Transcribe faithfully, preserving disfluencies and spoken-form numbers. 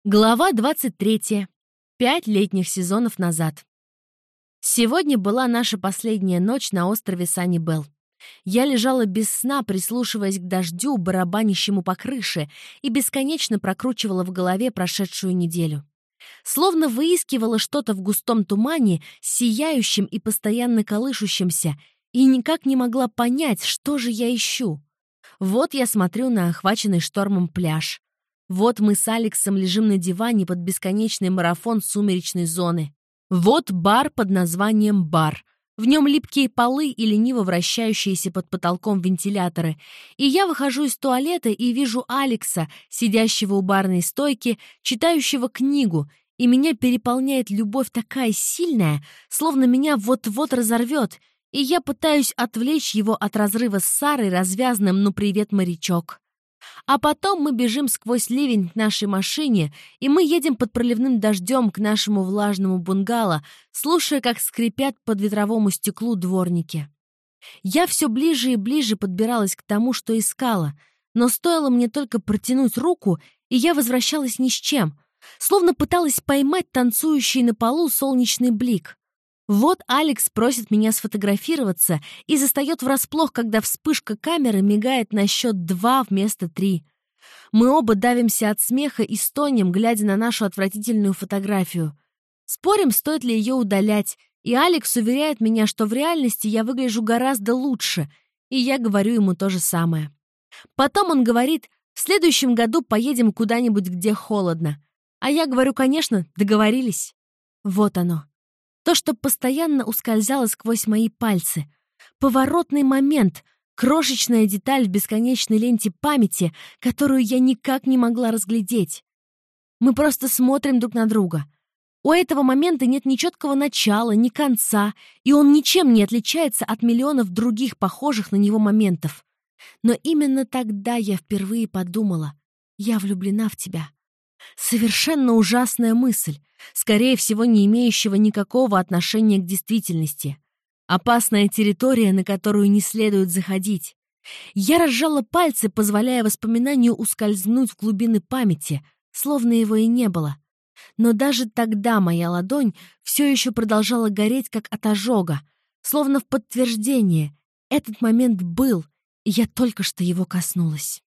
Глава двадцать третья. Пять летних сезонов назад. Сегодня была наша последняя ночь на острове Саннибелл. Я лежала без сна, прислушиваясь к дождю, барабанящему по крыше, и бесконечно прокручивала в голове прошедшую неделю. Словно выискивала что-то в густом тумане, сияющем и постоянно колышущемся, и никак не могла понять, что же я ищу. Вот я смотрю на охваченный штормом пляж. Вот мы с Алексом лежим на диване под бесконечный марафон сумеречной зоны. Вот бар под названием «Бар». В нем липкие полы и лениво вращающиеся под потолком вентиляторы. И я выхожу из туалета и вижу Алекса, сидящего у барной стойки, читающего книгу, и меня переполняет любовь такая сильная, словно меня вот-вот разорвет, и я пытаюсь отвлечь его от разрыва с Сарой развязным «Ну привет, морячок». А потом мы бежим сквозь ливень к нашей машине, и мы едем под проливным дождем к нашему влажному бунгало, слушая, как скрипят под ветровому стеклу дворники. Я все ближе и ближе подбиралась к тому, что искала, но стоило мне только протянуть руку, и я возвращалась ни с чем, словно пыталась поймать танцующий на полу солнечный блик. Вот Алекс просит меня сфотографироваться и застает врасплох, когда вспышка камеры мигает на счет два вместо три. Мы оба давимся от смеха и стонем, глядя на нашу отвратительную фотографию. Спорим, стоит ли ее удалять, и Алекс уверяет меня, что в реальности я выгляжу гораздо лучше, и я говорю ему то же самое. Потом он говорит, в следующем году поедем куда-нибудь, где холодно. А я говорю, конечно, договорились. Вот оно. То, что постоянно ускользало сквозь мои пальцы. Поворотный момент, крошечная деталь в бесконечной ленте памяти, которую я никак не могла разглядеть. Мы просто смотрим друг на друга. У этого момента нет ни четкого начала, ни конца, и он ничем не отличается от миллионов других похожих на него моментов. Но именно тогда я впервые подумала: я влюблена в тебя. Совершенно ужасная мысль, скорее всего, не имеющего никакого отношения к действительности. Опасная территория, на которую не следует заходить. Я разжала пальцы, позволяя воспоминанию ускользнуть в глубины памяти, словно его и не было. Но даже тогда моя ладонь все еще продолжала гореть, как от ожога, словно в подтверждение. Этот момент был, и я только что его коснулась.